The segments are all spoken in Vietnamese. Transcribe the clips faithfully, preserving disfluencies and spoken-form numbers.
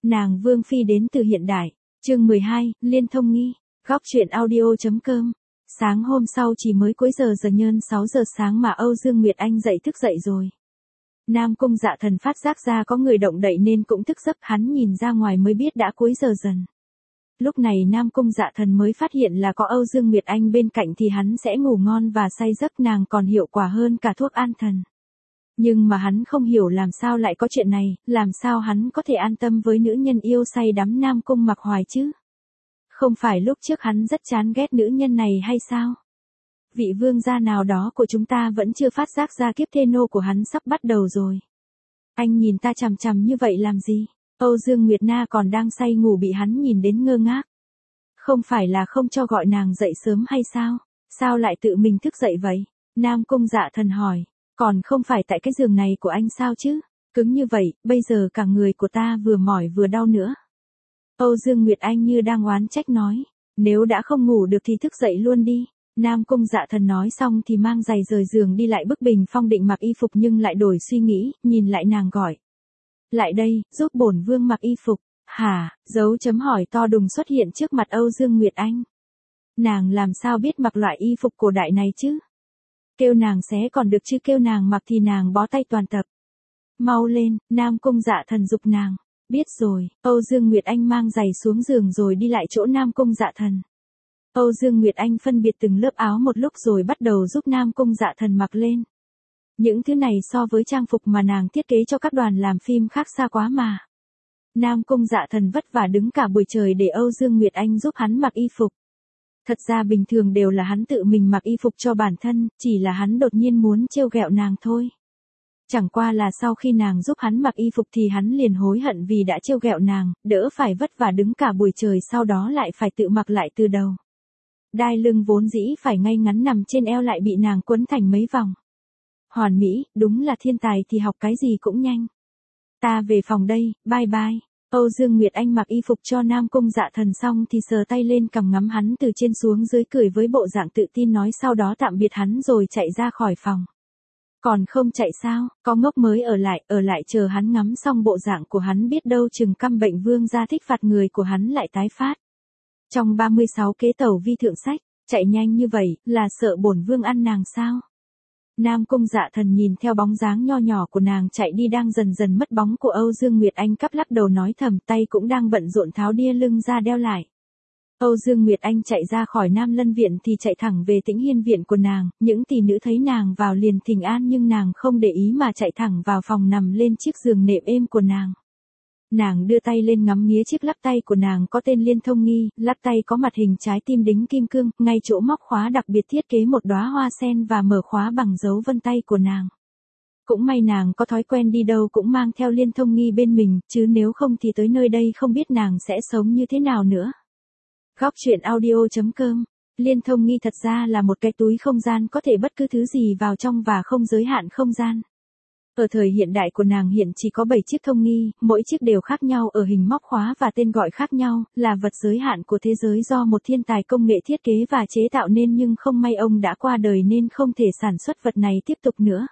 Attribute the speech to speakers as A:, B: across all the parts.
A: Nàng Vương Phi đến từ hiện đại. Chương mười hai, Liên Thông Nghi. Góc truyện audio.com. Sáng hôm sau chỉ mới cuối giờ giờ nhơn sáu giờ sáng mà Âu Dương Nguyệt Anh dậy thức dậy rồi. Nam Cung Dạ Thần phát giác ra có người động đậy nên cũng thức giấc, hắn nhìn ra ngoài mới biết đã cuối giờ dần. Lúc này Nam Cung Dạ Thần mới phát hiện là có Âu Dương Nguyệt Anh bên cạnh thì hắn sẽ ngủ ngon và say giấc, nàng còn hiệu quả hơn cả thuốc an thần. Nhưng mà hắn không hiểu làm sao lại có chuyện này, làm sao hắn có thể an tâm với nữ nhân yêu say đắm Nam Cung Mặc Hoài chứ? Không phải lúc trước hắn rất chán ghét nữ nhân này hay sao? Vị vương gia nào đó của chúng ta vẫn chưa phát giác ra kiếp thê nô của hắn sắp bắt đầu rồi. Anh nhìn ta chằm chằm như vậy làm gì? Âu Dương Nguyệt Na còn đang say ngủ bị hắn nhìn đến ngơ ngác. Không phải là không cho gọi nàng dậy sớm hay sao? Sao lại tự mình thức dậy vậy? Nam Cung Dạ Thần hỏi. Còn không phải tại cái giường này của anh sao chứ? Cứng như vậy, bây giờ cả người của ta vừa mỏi vừa đau nữa. Âu Dương Nguyệt Anh như đang oán trách nói. Nếu đã không ngủ được thì thức dậy luôn đi. Nam Cung Dạ Thần nói xong thì mang giày rời giường đi lại bức bình phong định mặc y phục nhưng lại đổi suy nghĩ, nhìn lại nàng gọi. Lại đây, giúp bổn vương mặc y phục. Hả? Dấu chấm hỏi to đùng xuất hiện trước mặt Âu Dương Nguyệt Anh. Nàng làm sao biết mặc loại y phục cổ đại này chứ? Kêu nàng xé còn được chứ kêu nàng mặc thì nàng bó tay toàn tập. Mau lên, Nam Cung Dạ Thần giục nàng. Biết rồi, Âu Dương Nguyệt Anh mang giày xuống giường rồi đi lại chỗ Nam Cung Dạ Thần. Âu Dương Nguyệt Anh phân biệt từng lớp áo một lúc rồi bắt đầu giúp Nam Cung Dạ Thần mặc lên. Những thứ này so với trang phục mà nàng thiết kế cho các đoàn làm phim khác xa quá mà. Nam Cung Dạ Thần vất vả đứng cả buổi trời để Âu Dương Nguyệt Anh giúp hắn mặc y phục. Thật ra bình thường đều là hắn tự mình mặc y phục cho bản thân, chỉ là hắn đột nhiên muốn trêu ghẹo nàng thôi. Chẳng qua là sau khi nàng giúp hắn mặc y phục thì hắn liền hối hận vì đã trêu ghẹo nàng, đỡ phải vất vả đứng cả buổi trời sau đó lại phải tự mặc lại từ đầu. Đai lưng vốn dĩ phải ngay ngắn nằm trên eo lại bị nàng quấn thành mấy vòng. Hoàn mỹ, đúng là thiên tài thì học cái gì cũng nhanh. Ta về phòng đây, bye bye. Âu Dương Nguyệt Anh mặc y phục cho Nam Cung Dạ Thần xong thì sờ tay lên cằm ngắm hắn từ trên xuống dưới, cười với bộ dạng tự tin nói sau đó tạm biệt hắn rồi chạy ra khỏi phòng. Còn không chạy sao, có ngốc mới ở lại, ở lại chờ hắn ngắm xong bộ dạng của hắn biết đâu chừng căm bệnh vương gia thích phạt người của hắn lại tái phát. Trong ba mươi sáu kế tẩu vi thượng sách, chạy nhanh như vậy, là sợ bổn vương ăn nàng sao? Nam Cung Dạ Thần nhìn theo bóng dáng nho nhỏ của nàng chạy đi đang dần dần mất bóng của Âu Dương Nguyệt Anh cắp lắc đầu nói thầm, tay cũng đang bận rộn tháo đia lưng ra đeo lại. Âu Dương Nguyệt Anh chạy ra khỏi Nam Lân Viện thì chạy thẳng về Tĩnh Hiên Viện của nàng, những tỷ nữ thấy nàng vào liền thỉnh an nhưng nàng không để ý mà chạy thẳng vào phòng nằm lên chiếc giường nệm êm của nàng. Nàng đưa tay lên ngắm nghía chiếc lắc tay của nàng có tên Liên Thông Nghi, lắc tay có mặt hình trái tim đính kim cương, ngay chỗ móc khóa đặc biệt thiết kế một đóa hoa sen và mở khóa bằng dấu vân tay của nàng. Cũng may nàng có thói quen đi đâu cũng mang theo Liên Thông Nghi bên mình, chứ nếu không thì tới nơi đây không biết nàng sẽ sống như thế nào nữa. Góc truyện audio.com. Liên Thông Nghi thật ra là một cái túi không gian có thể bất cứ thứ gì vào trong và không giới hạn không gian. Ở thời hiện đại của nàng hiện chỉ có bảy chiếc thông nghi, mỗi chiếc đều khác nhau ở hình móc khóa và tên gọi khác nhau, là vật giới hạn của thế giới do một thiên tài công nghệ thiết kế và chế tạo nên nhưng không may ông đã qua đời nên không thể sản xuất vật này tiếp tục nữa.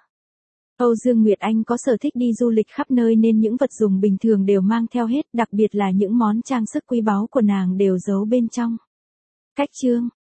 A: Âu Dương Nguyệt Anh có sở thích đi du lịch khắp nơi nên những vật dùng bình thường đều mang theo hết, đặc biệt là những món trang sức quý báu của nàng đều giấu bên trong. Cách chương,